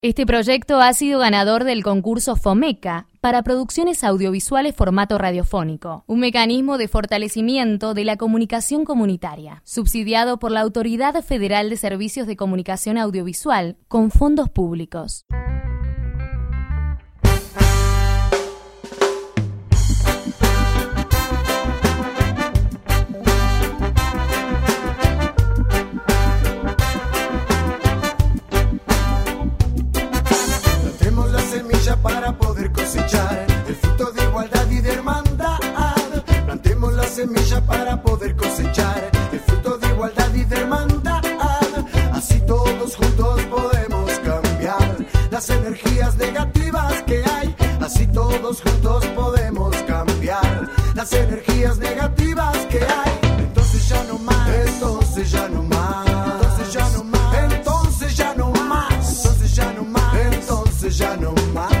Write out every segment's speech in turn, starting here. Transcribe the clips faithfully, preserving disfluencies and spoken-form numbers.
Este proyecto ha sido ganador del concurso FOMECA para producciones audiovisuales formato radiofónico, un mecanismo de fortalecimiento de la comunicación comunitaria, subsidiado por la Autoridad Federal de Servicios de Comunicación Audiovisual con fondos públicos. Para poder cosechar el fruto de igualdad y de hermandad. Plantemos la semilla para poder cosechar el fruto de igualdad y de hermandad. Así todos juntos podemos cambiar las energías negativas que hay. Así todos juntos podemos cambiar las energías negativas que hay. Entonces ya no más, entonces ya no más, entonces ya no más, entonces ya no más, entonces ya no más, entonces ya no más.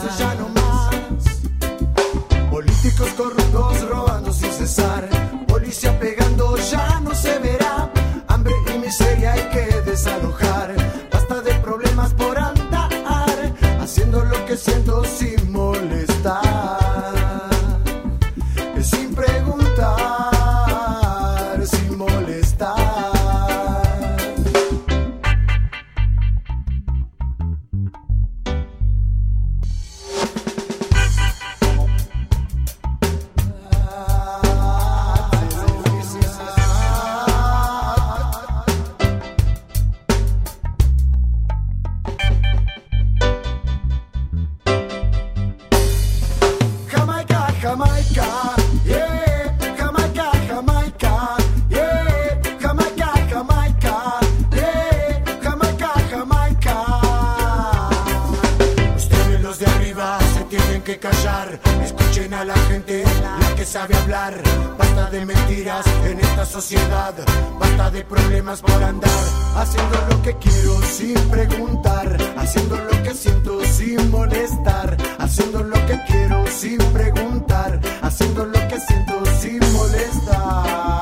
Políticos corruptos robando sin cesar, policía pegando ya no se verá. Hambre y miseria hay que desalojar. Basta de problemas por andar, haciendo lo que siento sin molestar, sin preguntar, sin molestar. Escuchen a la gente, la que sabe hablar. Basta de mentiras en esta sociedad. Basta de problemas por andar, haciendo lo que quiero sin preguntar, haciendo lo que siento sin molestar, haciendo lo que quiero sin preguntar, haciendo lo que siento sin molestar.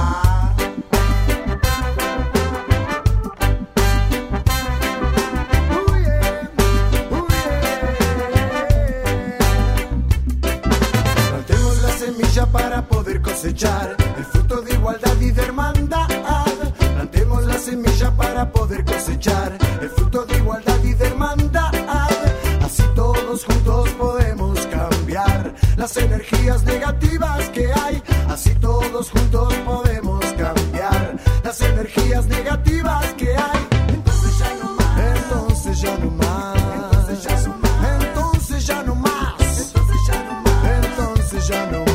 Para poder cosechar el fruto de igualdad y de hermandad. Plantemos la semilla para poder cosechar el fruto de igualdad y de hermandad. Así todos juntos podemos cambiar las energías negativas que hay. Así todos juntos podemos cambiar las energías negativas que hay. Entonces ya no más, entonces ya no más, entonces ya no más, entonces ya no más, entonces ya no más, entonces ya no más.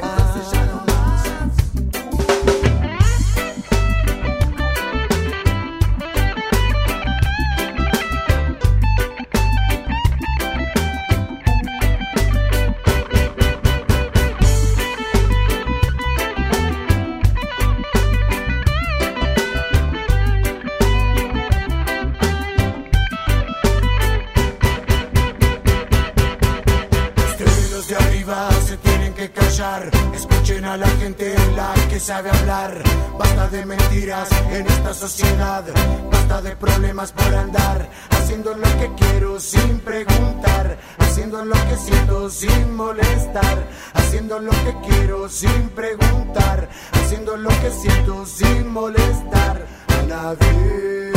Escuchen a la gente, la que sabe hablar. Basta de mentiras en esta sociedad. Basta de problemas por andar, haciendo lo que quiero sin preguntar, haciendo lo que siento sin molestar, haciendo lo que quiero sin preguntar, haciendo lo que siento sin molestar a nadie.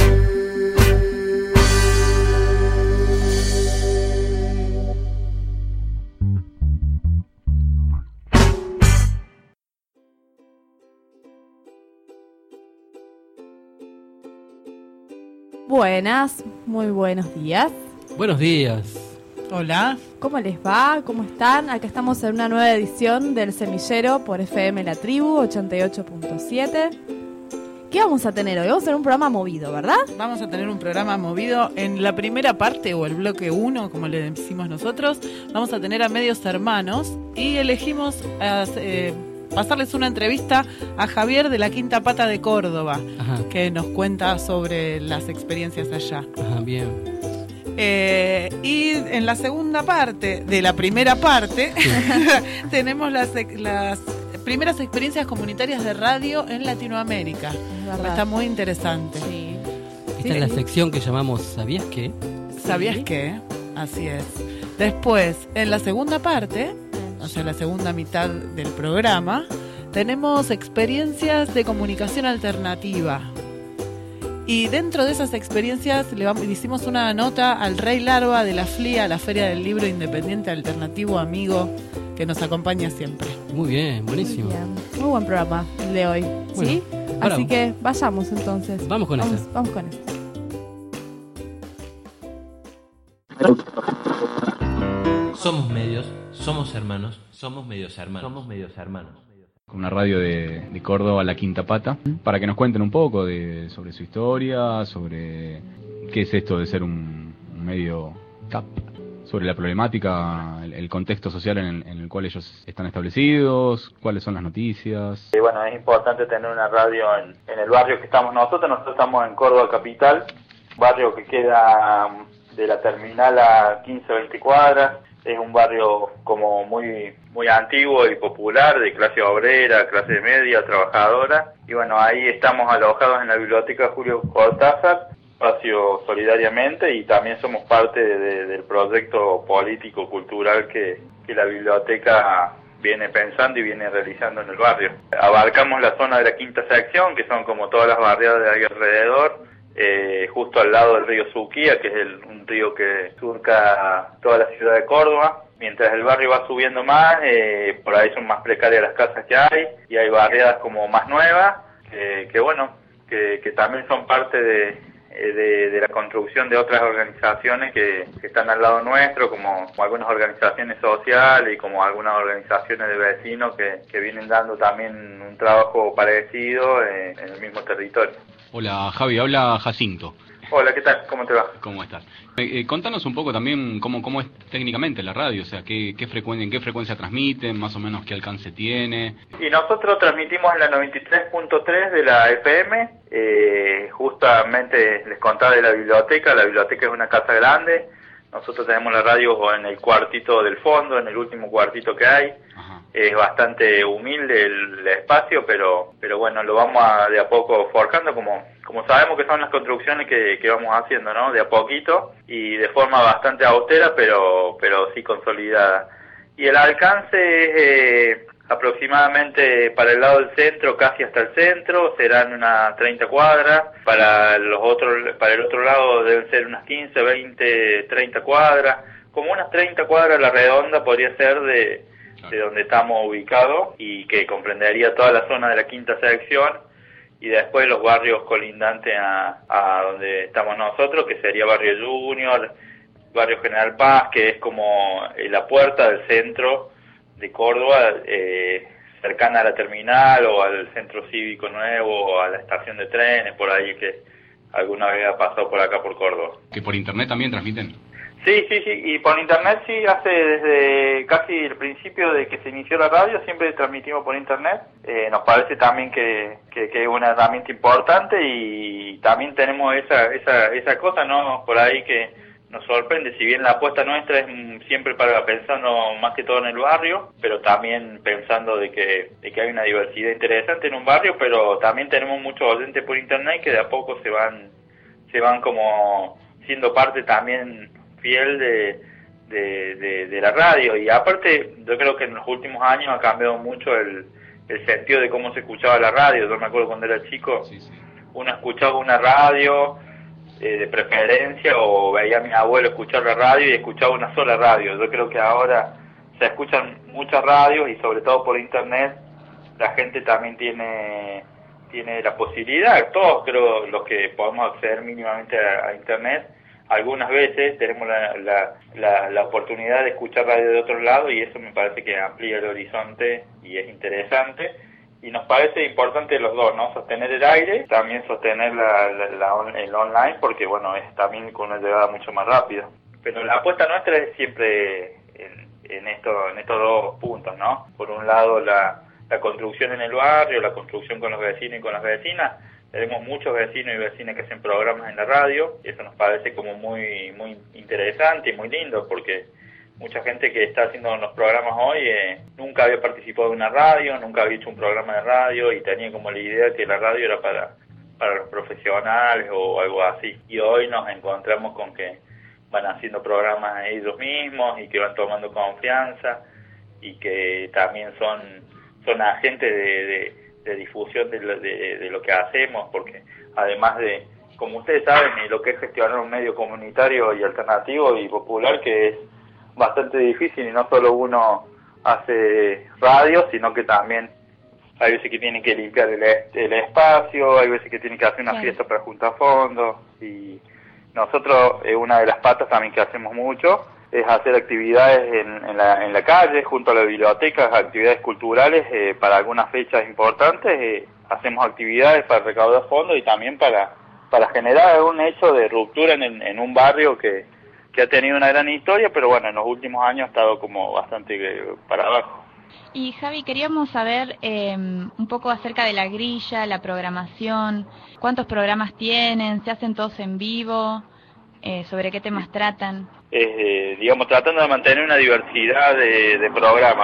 Buenas, muy buenos días. Buenos días. Hola. ¿Cómo les va? ¿Cómo están? Acá estamos en una nueva edición del Semillero por F M La Tribu ochenta y ocho punto siete. ¿Qué vamos a tener hoy? Vamos a tener un programa movido, ¿verdad? Vamos a tener un programa movido. En la primera parte, o el bloque uno, como le decimos nosotros, vamos a tener a medios hermanos y elegimos eh, pasarles una entrevista a Javier de la Quinta Pata de Córdoba. Ajá. Que nos cuenta sobre las experiencias allá. Ajá, bien. Eh, y en la segunda parte de la primera parte sí. tenemos las, las primeras experiencias comunitarias de radio en Latinoamérica. Está muy interesante. Sí. Esta sí, es la sí. sección que llamamos ¿Sabías qué? ¿Sabías qué? Así es. Después, en la segunda parte, o sea, la segunda mitad del programa, tenemos experiencias de comunicación alternativa. Y dentro de esas experiencias le, vamos, le hicimos una nota al Rey Larva de la F L I A, la Feria del Libro Independiente Alternativo Amigo, que nos acompaña siempre. Muy bien, buenísimo. Muy bien. Muy buen programa el de hoy, ¿sí? Bueno, ahora, así que vayamos entonces. Vamos con vamos, eso. Vamos con eso. Somos medios, somos hermanos, somos medios hermanos, somos medios hermanos. Una radio de, de Córdoba, La Quinta Pata, para que nos cuenten un poco de, sobre su historia, sobre qué es esto de ser un, un medio C A P, sobre la problemática, el, el contexto social en el, en el cual ellos están establecidos, cuáles son las noticias. Y bueno, es importante tener una radio en, en el barrio que estamos nosotros. Nosotros estamos en Córdoba Capital, barrio que queda de la terminal a quince, veinte cuadras. Es un barrio como muy muy antiguo y popular, de clase obrera, clase media, trabajadora. Y bueno, ahí estamos alojados en la biblioteca Julio Cortázar, espacio Solidariamente, y también somos parte de, de, del proyecto político-cultural que, que la biblioteca viene pensando y viene realizando en el barrio. Abarcamos la zona de la quinta sección, que son como todas las barriadas de ahí alrededor, eh, justo al lado del río Suquía, que es el, un río que surca toda la ciudad de Córdoba. Mientras el barrio va subiendo más, eh, por ahí son más precarias las casas que hay, y hay barriadas como más nuevas, que, que bueno, que, que también son parte de, de, de la construcción de otras organizaciones que, que están al lado nuestro, como, como algunas organizaciones sociales y como algunas organizaciones de vecinos que, que vienen dando también un trabajo parecido en, en el mismo territorio. Hola Javi, habla Jacinto. Hola, ¿qué tal? ¿Cómo te va? ¿Cómo estás? Eh, eh, contanos un poco también cómo, cómo es técnicamente la radio, o sea, qué, qué frecuencia, en qué frecuencia transmiten, más o menos qué alcance tiene. Y nosotros transmitimos en la noventa y tres punto tres de la F M, eh, justamente les contaba de la biblioteca. La biblioteca es una casa grande, nosotros tenemos la radio en el cuartito del fondo, en el último cuartito que hay. Ajá. Es bastante humilde el, el espacio, pero pero bueno, lo vamos a, de a poco forjando, como como sabemos que son las construcciones que, que vamos haciendo, ¿no? De a poquito y de forma bastante austera, pero pero sí consolidada. Y el alcance es eh, aproximadamente para el lado del centro, casi hasta el centro, serán unas treinta cuadras. Para los otros, para el otro lado deben ser unas quince, veinte, treinta cuadras. Como unas treinta cuadras a la redonda podría ser de de donde estamos ubicados, y que comprendería toda la zona de la quinta sección y después los barrios colindantes a, a donde estamos nosotros, que sería Barrio Junior, Barrio General Paz, que es como la puerta del centro de Córdoba, eh, cercana a la terminal o al centro cívico nuevo o a la estación de trenes, por ahí, que alguna vez ha pasado por acá por Córdoba. ¿Que por internet también transmiten? Sí, sí, sí, y por internet sí, hace desde casi el principio de que se inició la radio, siempre transmitimos por internet. Eh, nos parece también que, que, que es una herramienta importante, y también tenemos esa, esa, esa cosa, ¿no? Por ahí que nos sorprende, si bien la apuesta nuestra es siempre para pensando más que todo en el barrio, pero también pensando de que, de que hay una diversidad interesante en un barrio, pero también tenemos muchos oyentes por internet que de a poco se van, se van como siendo parte también fiel de, de, de, de la radio. Y aparte, yo creo que en los últimos años ha cambiado mucho el, el sentido de cómo se escuchaba la radio. Yo me acuerdo cuando era chico, sí, sí. Uno escuchaba una radio eh, de preferencia, o veía a mi abuelo escuchar la radio y escuchaba una sola radio. Yo creo que ahora se escuchan muchas radios, y sobre todo por internet la gente también tiene tiene la posibilidad, todos creo los que podemos acceder mínimamente a, a internet, algunas veces tenemos la, la, la, la oportunidad de escuchar radio de otro lado, y eso me parece que amplía el horizonte y es interesante. Y nos parece importante los dos, ¿no? Sostener el aire, también sostener la, la, la, el online, porque bueno, es también con una llegada mucho más rápida. Pero la apuesta nuestra es siempre en, en, esto, en estos dos puntos, ¿no? Por un lado la, la construcción en el barrio, la construcción con los vecinos y con las vecinas. Tenemos muchos vecinos y vecinas que hacen programas en la radio, y eso nos parece como muy muy interesante y muy lindo, porque mucha gente que está haciendo los programas hoy eh, nunca había participado de una radio, nunca había hecho un programa de radio, y tenía como la idea que la radio era para, para los profesionales o algo así. Y hoy nos encontramos con que van haciendo programas ellos mismos y que van tomando confianza y que también son son agentes de, de, de difusión de lo, de, de lo que hacemos, porque además de, como ustedes saben, lo que es gestionar un medio comunitario y alternativo y popular, que es bastante difícil, y no solo uno hace radio, sino que también hay veces que tienen que limpiar el, el espacio, hay veces que tienen que hacer una Claro. fiesta para juntar fondos, y nosotros, eh, una de las patas también que hacemos mucho es hacer actividades en, en, la, en la calle, junto a la biblioteca, actividades culturales, eh, para algunas fechas importantes, eh, hacemos actividades para recaudar fondos y también para, para generar un hecho de ruptura en, en un barrio que, que ha tenido una gran historia, pero bueno, en los últimos años ha estado como bastante eh, para abajo. Y Javi, queríamos saber eh, un poco acerca de la grilla, la programación, cuántos programas tienen, se hacen todos en vivo, eh, sobre qué temas tratan. Eh, digamos, tratando de mantener una diversidad de, de programas.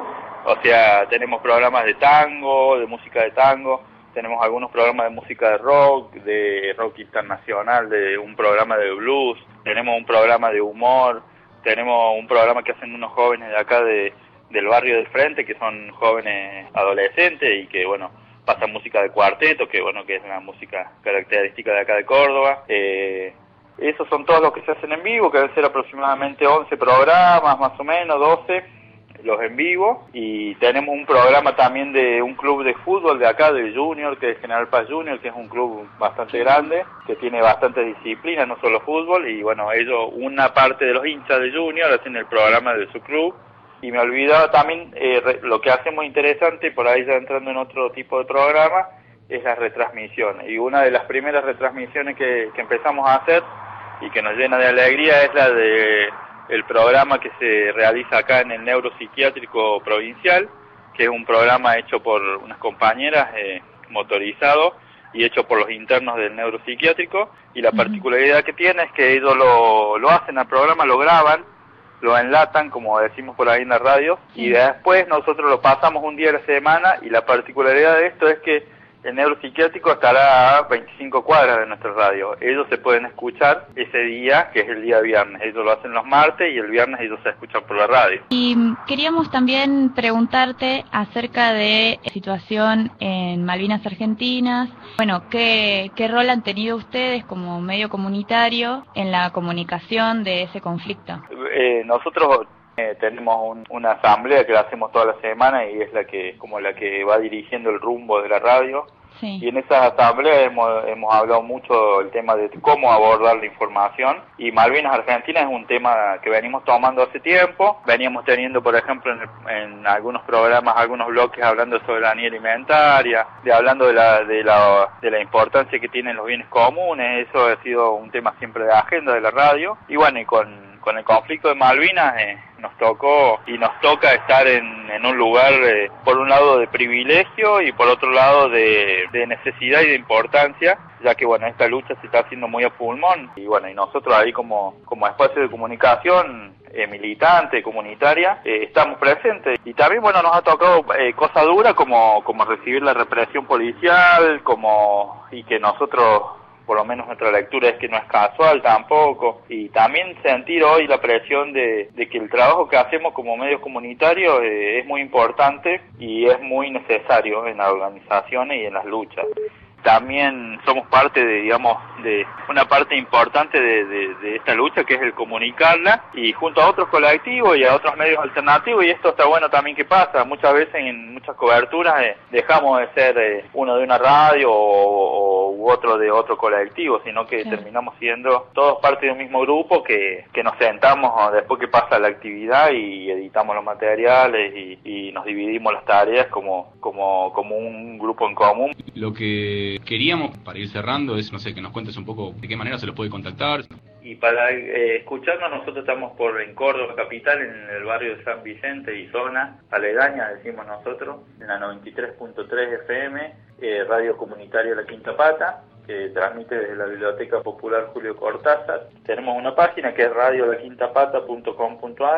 O sea, tenemos programas de tango, de música de tango, tenemos algunos programas de música de rock, de rock internacional, de un programa de blues, tenemos un programa de humor, tenemos un programa que hacen unos jóvenes de acá de del barrio del frente, que son jóvenes adolescentes y que, bueno, pasan música de cuarteto, que, bueno, que es una música característica de acá de Córdoba. Eh, esos son todos los que se hacen en vivo, que deben ser aproximadamente once programas, más o menos, doce, los en vivo. Y tenemos un programa también de un club de fútbol de acá, de Junior, que es General Paz Junior, que es un club bastante grande, que tiene bastantes disciplinas, no solo fútbol, y, bueno, ellos, una parte de los hinchas de Junior, hacen el programa de su club. Y me olvidaba también, eh, re, lo que hacemos interesante, por ahí ya entrando en otro tipo de programa, es las retransmisiones. Y una de las primeras retransmisiones que, que empezamos a hacer y que nos llena de alegría es la de el programa que se realiza acá en el Neuropsiquiátrico Provincial, que es un programa hecho por unas compañeras, eh, motorizado y hecho por los internos del Neuropsiquiátrico. Y la particularidad que tiene es que ellos lo, lo hacen al programa, lo graban, lo enlatan, como decimos por ahí en la radio, y después nosotros lo pasamos un día a la semana, y la particularidad de esto es que el Neuropsiquiátrico estará a veinticinco cuadras de nuestra radio. Ellos se pueden escuchar ese día, que es el día viernes. Ellos lo hacen los martes y el viernes ellos se escuchan por la radio. Y queríamos también preguntarte acerca de la situación en Malvinas Argentinas. Bueno, ¿qué, qué rol han tenido ustedes como medio comunitario en la comunicación de ese conflicto? Eh, nosotros eh, tenemos un, una asamblea que la hacemos toda la semana y es la que como la que va dirigiendo el rumbo de la radio. Sí. Y en esa asamblea hemos, hemos hablado mucho del tema de cómo abordar la información, y Malvinas Argentinas es un tema que venimos tomando hace tiempo. Veníamos teniendo, por ejemplo, en, el, en algunos programas, algunos bloques hablando de soberanía alimentaria, de hablando de la, de la de la importancia que tienen los bienes comunes. Eso ha sido un tema siempre de agenda de la radio. Y bueno, y con con el conflicto de Malvinas eh, nos tocó y nos toca estar en, en un lugar, eh, por un lado de privilegio y por otro lado de, de necesidad y de importancia, ya que, bueno, esta lucha se está haciendo muy a pulmón, y bueno, y nosotros ahí como, como espacio de comunicación eh, militante, comunitaria, eh, estamos presentes. Y también, bueno, nos ha tocado eh, cosa dura como, como recibir la represión policial, como y que nosotros, por lo menos nuestra lectura es que no es casual tampoco, y también sentir hoy la presión de, de que el trabajo que hacemos como medios comunitarios eh, es muy importante y es muy necesario en las organizaciones y en las luchas. También somos parte de, digamos, de una parte importante de, de, de esta lucha, que es el comunicarla, y junto a otros colectivos y a otros medios alternativos. Y esto está bueno también que pasa, muchas veces en muchas coberturas eh, dejamos de ser eh, uno de una radio o, o u otro de otro colectivo, sino que sí, terminamos siendo todos parte de un mismo grupo que, que nos sentamos después que pasa la actividad y editamos los materiales y, y nos dividimos las tareas como, como, como un grupo en común. Lo que queríamos, para ir cerrando, es, no sé, que nos cuentes un poco de qué manera se los puede contactar. Y para eh, escucharnos, nosotros estamos por en Córdoba capital, en el barrio de San Vicente y zona aledaña, decimos nosotros, en la noventa y tres punto tres F M, eh, Radio Comunitaria La Quinta Pata, que transmite desde la Biblioteca Popular Julio Cortázar. Tenemos una página que es radio la quinta pata punto com punto a r,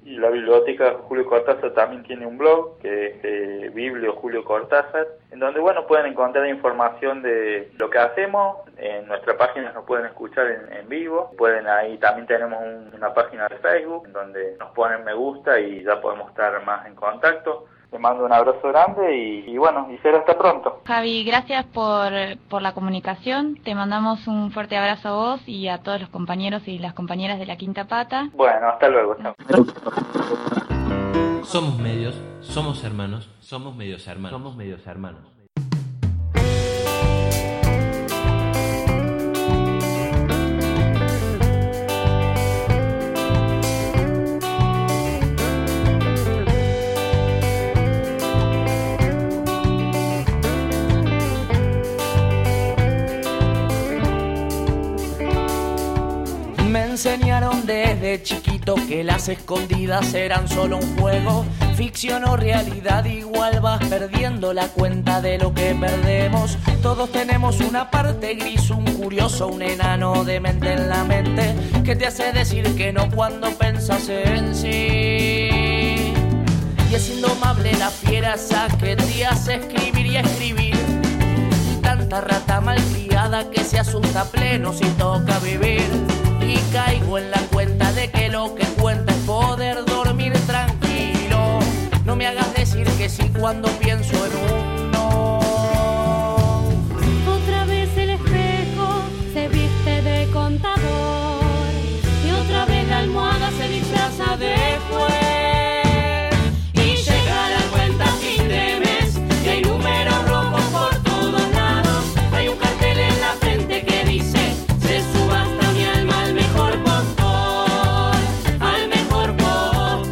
Y la biblioteca Julio Cortázar también tiene un blog, que es eh, Biblio Julio Cortázar, en donde, bueno, pueden encontrar información de lo que hacemos. En nuestra página nos pueden escuchar en, en vivo. Pueden ahí, también tenemos un, una página de Facebook, en donde nos ponen me gusta y ya podemos estar más en contacto. Te mando un abrazo grande y, y bueno, y será hasta pronto. Javi, gracias por, por la comunicación. Te mandamos un fuerte abrazo a vos y a todos los compañeros y las compañeras de La Quinta Pata. Bueno, hasta luego. Chao. Somos medios, somos hermanos, somos medios hermanos, somos medios hermanos. Me enseñaron desde chiquito que las escondidas eran solo un juego. Ficción o realidad, igual vas perdiendo la cuenta de lo que perdemos. Todos tenemos una parte gris, un curioso, un enano de mente en la mente, que te hace decir que no cuando pensas en sí. Y es indomable la fiera esa que te hace escribir y escribir. Y tanta rata malcriada que se asusta pleno si toca vivir. Y caigo en la cuenta de que lo que cuenta es poder dormir tranquilo. No me hagas decir que sí cuando pienso en un no. Otra vez el espejo se viste de contador y otra vez la almohada se disfraza de juez. Y llega la cuenta a fin de mes y hay números rojos por todos lados. Hay un cartel en la frente que dice: se subasta mi alma al mejor postor, al mejor postor.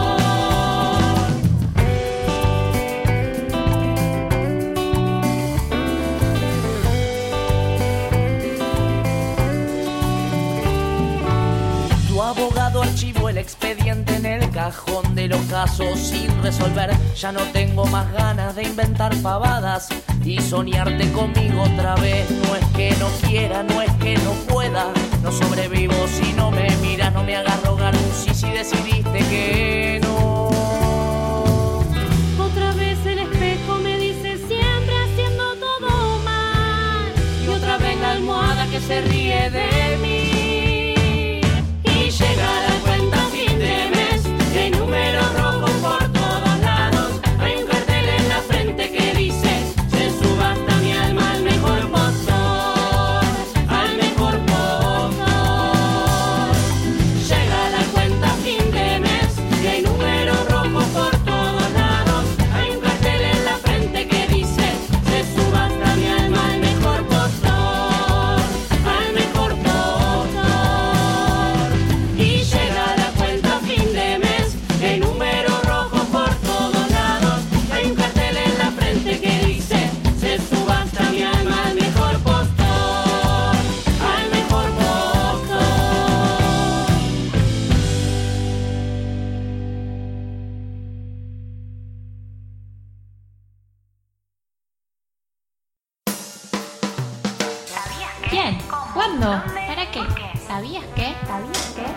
Tu abogado archivó el expediente en el cajón de los casos sin resolver. Ya no tengo más ganas de inventar pavadas y soñarte conmigo otra vez. No es que no quiera, no es que no pueda. No sobrevivo si no me miras. No me hagas rogar un sí si decidiste que no. Otra vez el espejo me dice siempre haciendo todo mal y otra vez la almohada que se ríe de mí. Y llega la cuenta a fin de mes y hay números rojos por todos lados. Hay un cartel en la frente que dice: se subasta mi alma al mejor postor, al mejor postor. Llega la cuenta a fin de mes y hay números rojos por todos lados. Hay un cartel en la frente que dice: se subasta mi alma al mejor postor, al mejor postor. Y llega la cuenta a fin de mes y hay números rojos por todos lados. Hay un cartel en la frente que dice: se subasta mi alma al mejor postor, al mejor postor. ¿Quién? ¿Cuándo? ¿Para qué? ¿Sabías qué? ¿Sabías qué?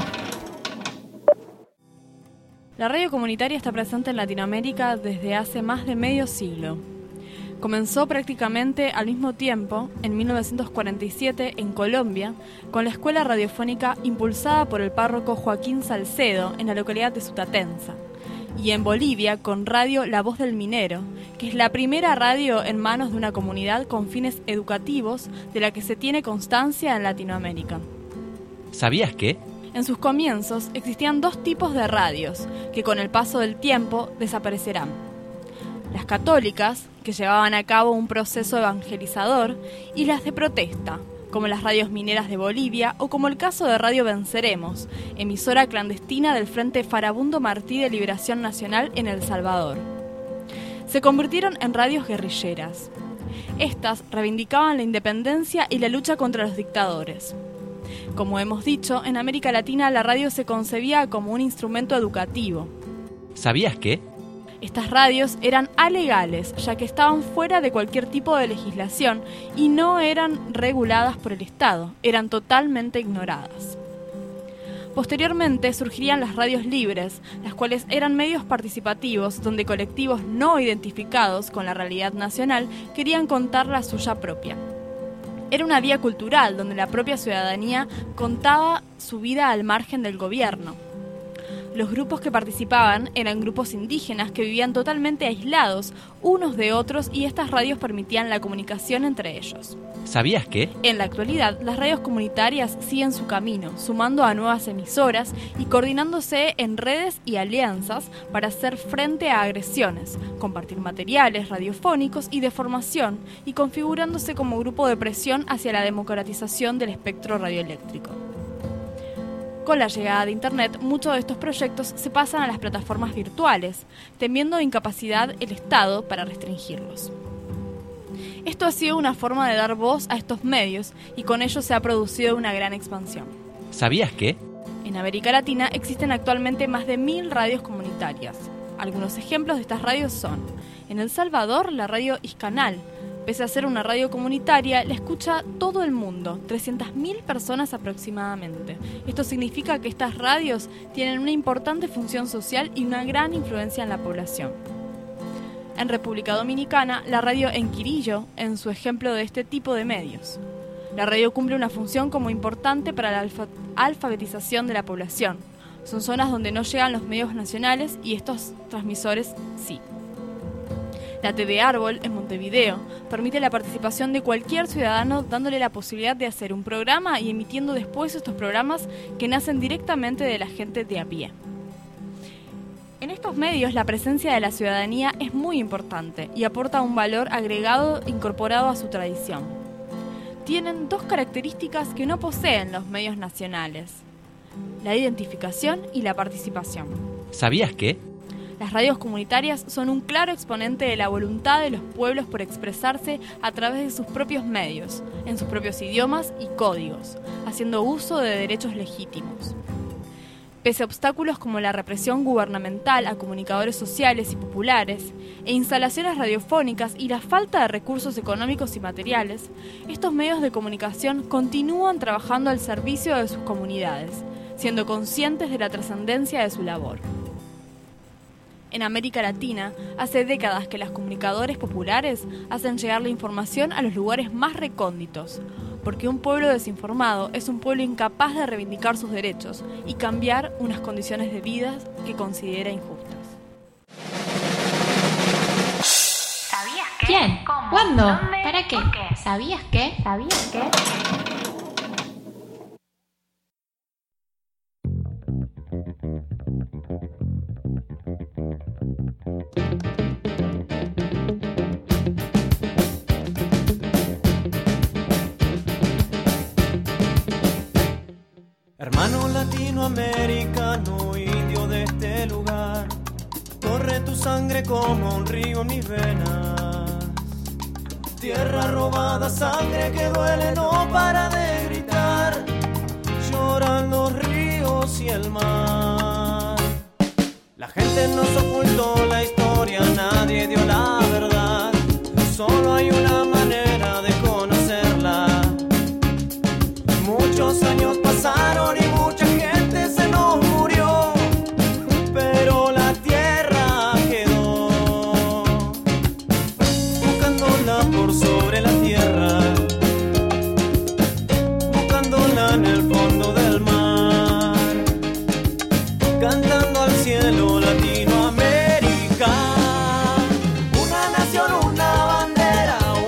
La radio comunitaria está presente en Latinoamérica desde hace más de medio siglo. Comenzó prácticamente al mismo tiempo, en mil novecientos cuarenta y siete, en Colombia, con la escuela radiofónica impulsada por el párroco Joaquín Salcedo en la localidad de Sutatenza, y en Bolivia con Radio La Voz del Minero, que es la primera radio en manos de una comunidad con fines educativos de la que se tiene constancia en Latinoamérica. ¿Sabías qué? En sus comienzos existían dos tipos de radios que con el paso del tiempo desaparecerán. Las católicas, que llevaban a cabo un proceso evangelizador, y las de protesta, como las radios mineras de Bolivia o como el caso de Radio Venceremos, emisora clandestina del Frente Farabundo Martí de Liberación Nacional en El Salvador. Se convirtieron en radios guerrilleras. Estas reivindicaban la independencia y la lucha contra los dictadores. Como hemos dicho, en América Latina la radio se concebía como un instrumento educativo. ¿Sabías qué? Estas radios eran alegales, ya que estaban fuera de cualquier tipo de legislación y no eran reguladas por el Estado, eran totalmente ignoradas. Posteriormente surgirían las radios libres, las cuales eran medios participativos donde colectivos no identificados con la realidad nacional querían contar la suya propia. Era una vía cultural donde la propia ciudadanía contaba su vida al margen del gobierno. Los grupos que participaban eran grupos indígenas que vivían totalmente aislados unos de otros y estas radios permitían la comunicación entre ellos. ¿Sabías que? En la actualidad, las radios comunitarias siguen su camino, sumando a nuevas emisoras y coordinándose en redes y alianzas para hacer frente a agresiones, compartir materiales radiofónicos y de formación y configurándose como grupo de presión hacia la democratización del espectro radioeléctrico. Con la llegada de Internet, muchos de estos proyectos se pasan a las plataformas virtuales, temiendo incapacidad el Estado para restringirlos. Esto ha sido una forma de dar voz a estos medios y con ello se ha producido una gran expansión. ¿Sabías que? En América Latina existen actualmente más de mil radios comunitarias. Algunos ejemplos de estas radios son: en El Salvador, la radio Iscanal. Pese a ser una radio comunitaria, la escucha todo el mundo, trescientas mil personas aproximadamente. Esto significa que estas radios tienen una importante función social y una gran influencia en la población. En República Dominicana, la radio Enquirillo es su ejemplo de este tipo de medios. La radio cumple una función como importante para la alfa- alfabetización de la población. Son zonas donde no llegan los medios nacionales y estos transmisores sí. La T V Árbol, en Montevideo, permite la participación de cualquier ciudadano dándole la posibilidad de hacer un programa y emitiendo después estos programas que nacen directamente de la gente de a pie. En estos medios la presencia de la ciudadanía es muy importante y aporta un valor agregado incorporado a su tradición. Tienen dos características que no poseen los medios nacionales: la identificación y la participación. ¿Sabías que? Las radios comunitarias son un claro exponente de la voluntad de los pueblos por expresarse a través de sus propios medios, en sus propios idiomas y códigos, haciendo uso de derechos legítimos. Pese a obstáculos como la represión gubernamental a comunicadores sociales y populares, e instalaciones radiofónicas y la falta de recursos económicos y materiales, estos medios de comunicación continúan trabajando al servicio de sus comunidades, siendo conscientes de la trascendencia de su labor. En América Latina, hace décadas que los comunicadores populares hacen llegar la información a los lugares más recónditos, porque un pueblo desinformado es un pueblo incapaz de reivindicar sus derechos y cambiar unas condiciones de vida que considera injustas. ¿Sabías qué? ¿Quién? ¿Cómo? ¿Cuándo? ¿Dónde? ¿Para qué? ¿Por qué? ¿Sabías qué? ¿Sabías qué? Hermano latinoamericano, indio de este lugar, corre tu sangre como un río en mis venas. Tierra robada, sangre que duele, no para de gritar. Lloran los ríos y el mar. La gente nos ocultó la historia, nadie dio la verdad. Solo hay una manera de conocerla. Muchos años pasaron y mucha gente se nos murió, pero la tierra quedó, buscándola por sobre la tierra, buscándola en el fondo del mar, cantando al cielo Latinoamérica. Una nación, una bandera,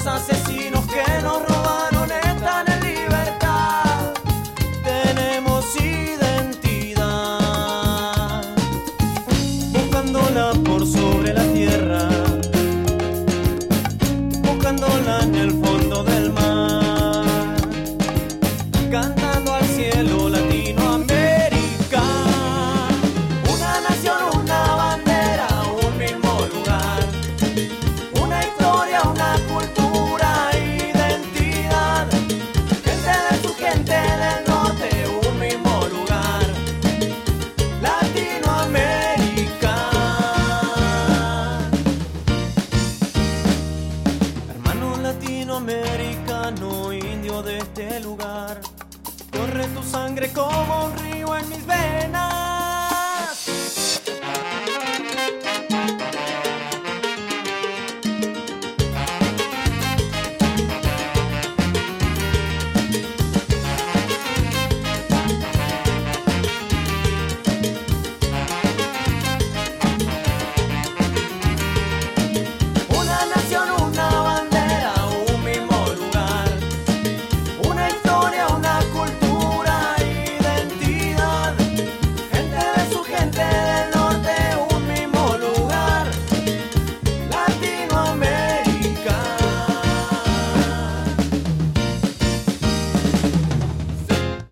Los asesinos que nos robaron están en libertad. Tenemos identidad, buscándola por sobre la tierra, buscándola en el fondo del mar, cantando al cielo Latinoamérica. Una nación, una bandera, un mismo lugar, una historia, una cultura, identidad. Gente del sur, gente del norte, un mismo lugar, Latinoamérica. Hermano latinoamericano, indio de este lugar, corre tu sangre como un río en mis venas.